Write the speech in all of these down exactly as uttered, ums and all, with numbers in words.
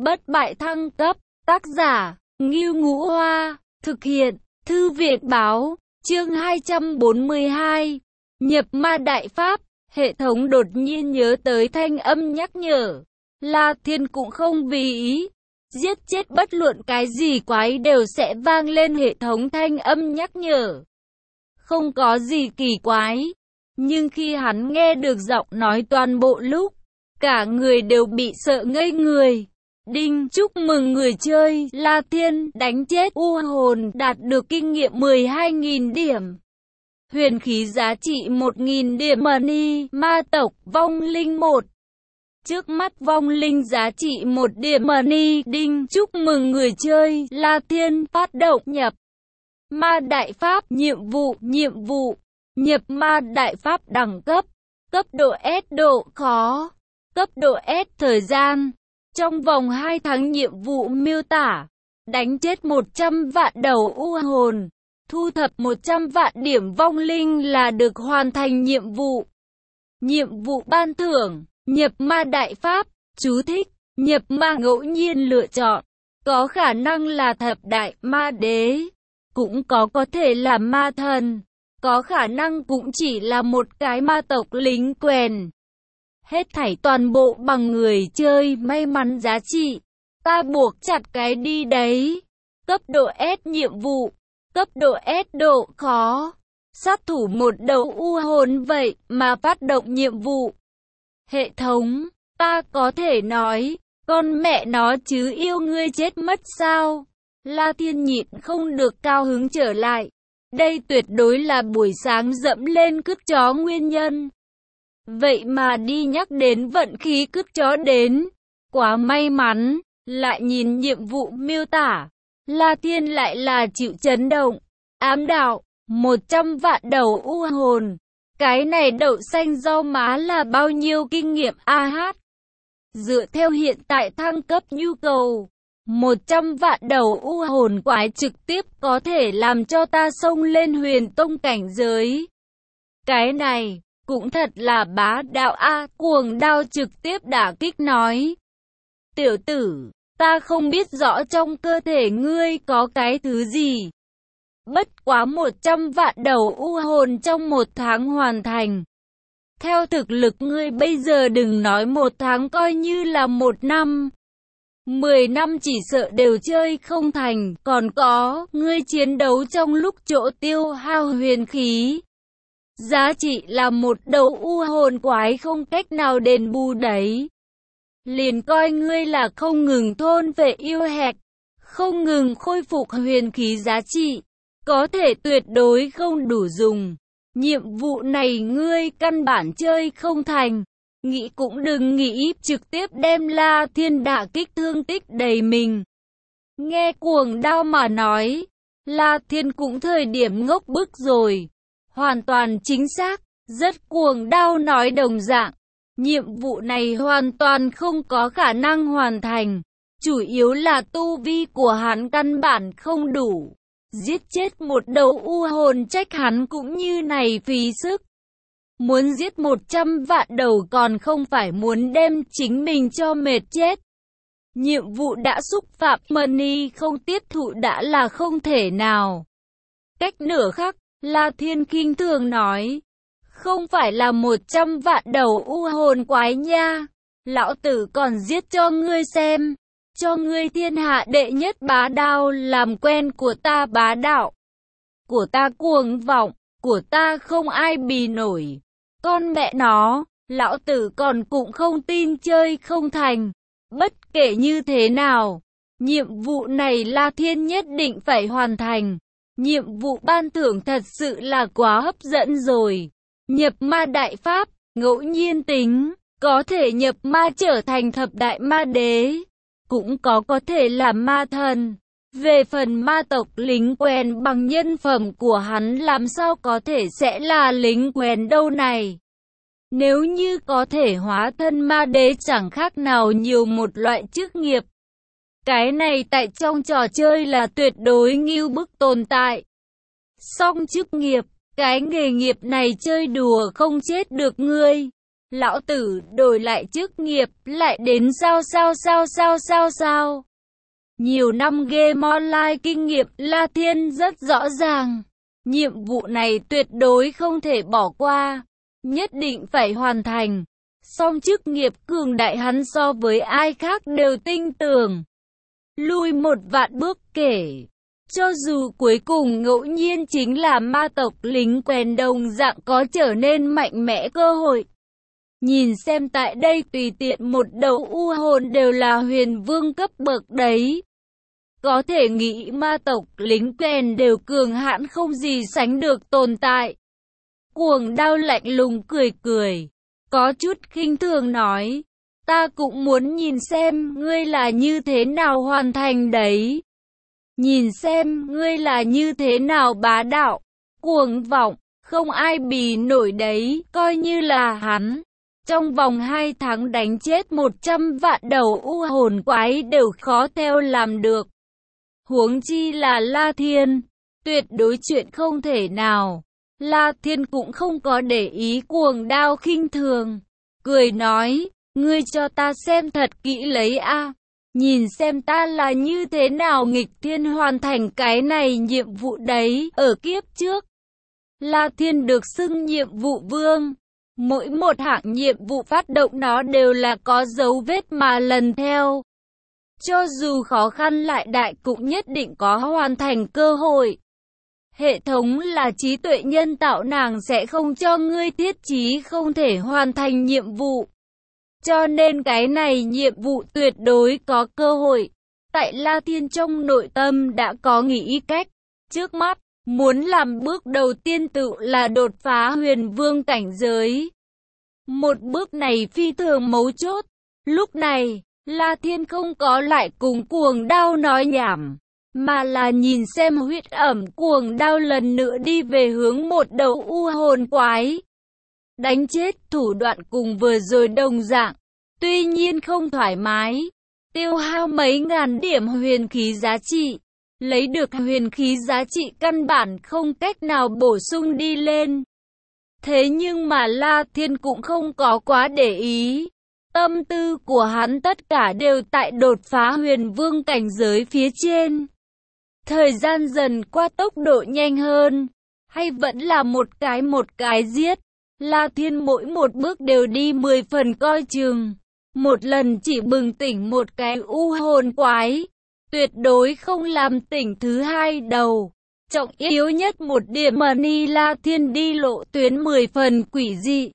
bất bại thăng cấp. Tác giả, Ngưu Ngũ Hoa. Thực hiện, Thư viện Báo. Chương hai trăm bốn mươi hai. Nhập ma đại pháp. Hệ thống đột nhiên nhớ tới thanh âm nhắc nhở. La Thiên cũng không vì ý. Giết chết bất luận cái gì quái đều sẽ vang lên hệ thống thanh âm nhắc nhở. Không có gì kỳ quái. Nhưng khi hắn nghe được giọng nói toàn bộ lúc, cả người đều bị sợ ngây người. Đinh, chúc mừng người chơi La Thiên đánh chết u hồn, đạt được kinh nghiệm mười hai nghìn điểm. Huyền khí giá trị một nghìn điểm. Money, ma tộc, vong linh một. Trước mắt vong linh giá trị một điểm. Money. Đinh, chúc mừng người chơi La Thiên phát động nhập ma đại pháp. Nhiệm vụ, nhiệm vụ, nhập ma đại pháp đẳng cấp. Cấp độ S, độ khó. Cấp độ S, thời gian. Trong vòng hai tháng. Nhiệm vụ miêu tả: đánh chết một trăm vạn đầu u hồn, thu thập một trăm vạn điểm vong linh là được hoàn thành nhiệm vụ. Nhiệm vụ ban thưởng: nhập ma đại pháp. Chú thích: nhập ma ngẫu nhiên lựa chọn, có khả năng là thập đại ma đế, cũng có có thể là ma thần, có khả năng cũng chỉ là một cái ma tộc lính quèn. Hết thảy toàn bộ bằng người chơi may mắn giá trị. Ta buộc chặt cái đi đấy. Cấp độ S nhiệm vụ. Cấp độ S độ khó. Sát thủ một đầu u hồn vậy mà phát động nhiệm vụ. Hệ thống, ta có thể nói, con mẹ nó chứ yêu ngươi chết mất sao? La Thiên nhịn không được cao hứng trở lại. Đây tuyệt đối là buổi sáng dẫm lên cứt chó nguyên nhân. Vậy mà đi nhắc đến vận khí cứt chó đến. Quá may mắn. Lại nhìn nhiệm vụ miêu tả, La Thiên lại là chịu chấn động. Ám đạo, một trăm vạn đầu u hồn. Cái này đậu xanh rau má là bao nhiêu kinh nghiệm a hát? Dựa theo hiện tại thăng cấp nhu cầu, một trăm vạn đầu u hồn quái trực tiếp có thể làm cho ta xông lên huyền tông cảnh giới. Cái này cũng thật là bá đạo a. Cuồng đao trực tiếp đả kích nói: tiểu tử, ta không biết rõ trong cơ thể ngươi có cái thứ gì. Bất quá một trăm vạn đầu u hồn trong một tháng hoàn thành. Theo thực lực ngươi bây giờ đừng nói một tháng, coi như là một năm. Mười năm chỉ sợ đều chơi không thành. Còn có, ngươi chiến đấu trong lúc chỗ tiêu hao huyền khí. Giá trị là một đầu u hồn quái không cách nào đền bù đấy. Liền coi ngươi là không ngừng thôn vệ yêu hẹp, không ngừng khôi phục huyền khí giá trị, có thể tuyệt đối không đủ dùng. Nhiệm vụ này ngươi căn bản chơi không thành. Nghĩ cũng đừng nghĩ, trực tiếp đem La Thiên đả kích thương tích đầy mình. Nghe cuồng đao mà nói, La Thiên cũng thời điểm ngốc bức rồi. Hoàn toàn chính xác, rất cuồng đao nói đồng dạng. Nhiệm vụ này hoàn toàn không có khả năng hoàn thành. Chủ yếu là tu vi của hắn căn bản không đủ. Giết chết một đầu u hồn trách hắn cũng như này phí sức. Muốn giết một trăm vạn đầu còn không phải muốn đem chính mình cho mệt chết. Nhiệm vụ đã xúc phạm Money không tiếp thụ đã là không thể nào. Cách nửa khắc, La Thiên khinh thường nói: không phải là một trăm vạn đầu u hồn quái nha. Lão tử còn giết cho ngươi xem. Cho ngươi thiên hạ đệ nhất bá đạo, làm quen của ta bá đạo. Của ta cuồng vọng, của ta không ai bì nổi. Con mẹ nó, lão tử còn cũng không tin chơi không thành. Bất kể như thế nào, nhiệm vụ này La Thiên nhất định phải hoàn thành. Nhiệm vụ ban thưởng thật sự là quá hấp dẫn rồi. Nhập ma đại pháp, ngẫu nhiên tính, có thể nhập ma trở thành thập đại ma đế, cũng có có thể là ma thần. Về phần ma tộc lính quèn bằng nhân phẩm của hắn làm sao có thể sẽ là lính quèn đâu này. Nếu như có thể hóa thân ma đế chẳng khác nào nhiều một loại chức nghiệp. Cái này tại trong trò chơi là tuyệt đối ngưu bức tồn tại. Song chức nghiệp, cái nghề nghiệp này chơi đùa không chết được ngươi. Lão tử đổi lại chức nghiệp, lại đến sao sao sao sao sao sao. Nhiều năm game online kinh nghiệm, La Thiên rất rõ ràng. Nhiệm vụ này tuyệt đối không thể bỏ qua. Nhất định phải hoàn thành. Song chức nghiệp cường đại hắn so với ai khác đều tin tưởng. Lui một vạn bước kể. Cho dù cuối cùng ngẫu nhiên chính là ma tộc lính quèn đồng dạng có trở nên mạnh mẽ cơ hội. Nhìn xem tại đây tùy tiện một đầu u hồn đều là huyền vương cấp bậc đấy. Có thể nghĩ ma tộc lính quèn đều cường hãn không gì sánh được tồn tại. Cuồng Đao lạnh lùng cười cười. Có chút khinh thường nói. Ta cũng muốn nhìn xem ngươi là như thế nào hoàn thành đấy. Nhìn xem ngươi là như thế nào bá đạo, cuồng vọng, không ai bì nổi đấy, coi như là hắn. Trong vòng hai tháng đánh chết một trăm vạn đầu u hồn quái đều khó theo làm được. Huống chi là La Thiên, tuyệt đối chuyện không thể nào. La Thiên cũng không có để ý Cuồng Đao khinh thường, cười nói, ngươi cho ta xem thật kỹ lấy a. Nhìn xem ta là như thế nào nghịch thiên hoàn thành cái này nhiệm vụ đấy ở kiếp trước. La Thiên được xưng nhiệm vụ vương. Mỗi một hạng nhiệm vụ phát động nó đều là có dấu vết mà lần theo. Cho dù khó khăn lại đại cũng nhất định có hoàn thành cơ hội. Hệ thống là trí tuệ nhân tạo, nàng sẽ không cho ngươi thiết trí không thể hoàn thành nhiệm vụ. Cho nên cái này nhiệm vụ tuyệt đối có cơ hội. Tại La Thiên trong nội tâm đã có nghĩ cách. Trước mắt, muốn làm bước đầu tiên tự là đột phá huyền vương cảnh giới. Một bước này phi thường mấu chốt. Lúc này, La Thiên không có lại cùng Cuồng Đao nói nhảm, mà là nhìn xem huyết ẩm Cuồng Đao lần nữa đi về hướng một đầu u hồn quái. Đánh chết thủ đoạn cùng vừa rồi đồng dạng. Tuy nhiên không thoải mái, tiêu hao mấy ngàn điểm huyền khí giá trị, lấy được huyền khí giá trị căn bản không cách nào bổ sung đi lên. Thế nhưng mà La Thiên cũng không có quá để ý, tâm tư của hắn tất cả đều tại đột phá huyền vương cảnh giới phía trên. Thời gian dần qua tốc độ nhanh hơn, hay vẫn là một cái một cái giết, La Thiên mỗi một bước đều đi mười phần coi chừng. Một lần chỉ bừng tỉnh một cái u hồn quái, tuyệt đối không làm tỉnh thứ hai đầu. Trọng yếu nhất một điểm mà Ni La Thiên đi lộ tuyến mười phần quỷ dị.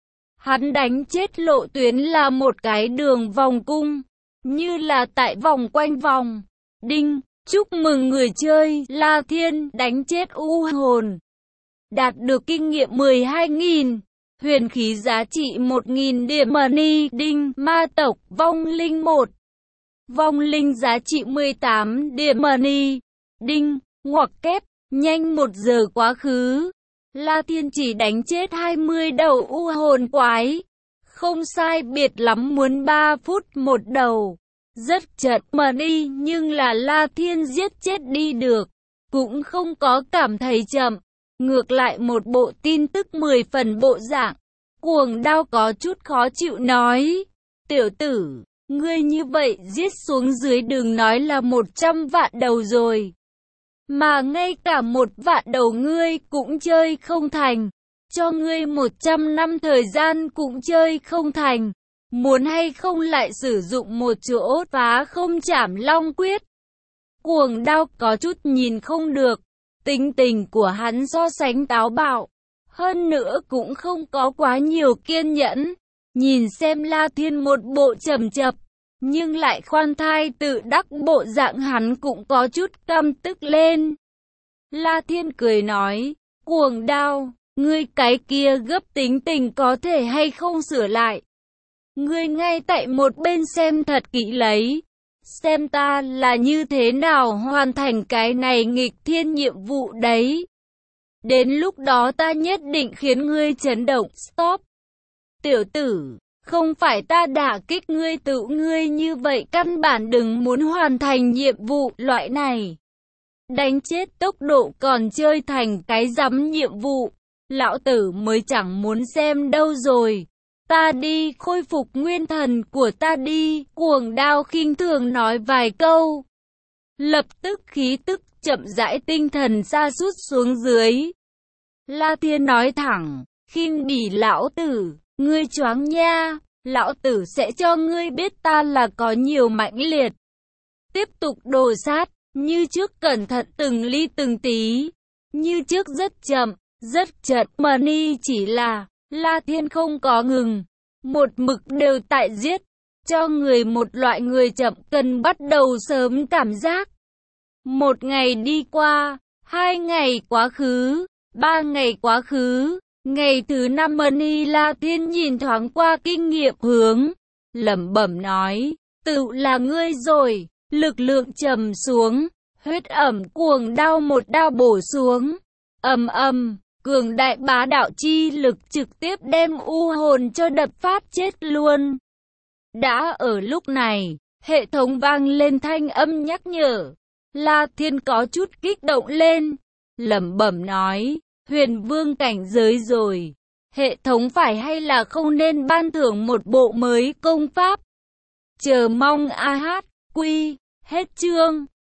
Hắn đánh chết lộ tuyến là một cái đường vòng cung, như là tại vòng quanh vòng. Đinh, chúc mừng người chơi La Thiên đánh chết u hồn. Đạt được kinh nghiệm mười hai nghìn. Huyền khí giá trị một nghìn điểm money. Đinh, ma tộc vong linh một. Vong linh giá trị mười tám điểm money. Đinh, ngoặc kép, nhanh một giờ quá khứ. La Thiên chỉ đánh chết hai mươi đầu u hồn quái. Không sai biệt lắm muốn ba phút một đầu. Rất chật money nhưng là La Thiên giết chết đi được. Cũng không có cảm thấy chậm. Ngược lại một bộ tin tức mười phần bộ dạng. Cuồng Đao có chút khó chịu nói. Tiểu tử, ngươi như vậy giết xuống dưới đừng nói là một trăm vạn đầu rồi. Mà ngay cả một vạn đầu ngươi cũng chơi không thành. Cho ngươi một trăm năm thời gian cũng chơi không thành. Muốn hay không lại sử dụng một chỗ phá không chảm long quyết. Cuồng Đao có chút nhìn không được. Tính tình của hắn so sánh táo bạo, hơn nữa cũng không có quá nhiều kiên nhẫn. Nhìn xem La Thiên một bộ trầm chập, nhưng lại khoan thai tự đắc bộ dạng, hắn cũng có chút căm tức lên. La Thiên cười nói, Cuồng Đao, ngươi cái kia gấp tính tình có thể hay không sửa lại. Ngươi ngay tại một bên xem thật kỹ lấy. Xem ta là như thế nào hoàn thành cái này nghịch thiên nhiệm vụ đấy. Đến lúc đó ta nhất định khiến ngươi chấn động. Stop. Tiểu tử, không phải ta đả kích ngươi tự ngươi như vậy, căn bản đừng muốn hoàn thành nhiệm vụ loại này. Đánh chết tốc độ còn chơi thành cái rắm nhiệm vụ. Lão tử mới chẳng muốn xem đâu rồi. ta đi, khôi phục nguyên thần của ta đi, cuồng đao khinh thường nói vài câu. Lập tức khí tức chậm rãi tinh thần sa sút xuống dưới. La Thiên nói thẳng, khinh bỉ lão tử, ngươi choáng nha, lão tử sẽ cho ngươi biết ta là có nhiều mãnh liệt. Tiếp tục đồ sát, như trước cẩn thận từng ly từng tí, như trước rất chậm, rất chậm, Mani chỉ là, La Thiên không có ngừng, một mực đều tại giết, cho người một loại người chậm cần bắt đầu sớm cảm giác. Một ngày đi qua, hai ngày quá khứ, ba ngày quá khứ, ngày thứ năm Mani La Thiên nhìn thoáng qua kinh nghiệm hướng, lẩm bẩm nói, tự là ngươi rồi, lực lượng trầm xuống, huyết ẩm cuồng đao một đao bổ xuống, ầm ầm, cường đại bá đạo chi lực trực tiếp đem u hồn cho đập phát chết luôn. Đã ở lúc này, hệ thống vang lên thanh âm nhắc nhở. La Thiên có chút kích động lên, lẩm bẩm nói, huyền vương cảnh giới rồi, hệ thống phải hay là không nên ban thưởng một bộ mới công pháp. Chờ mong a hát, quy, hết chương.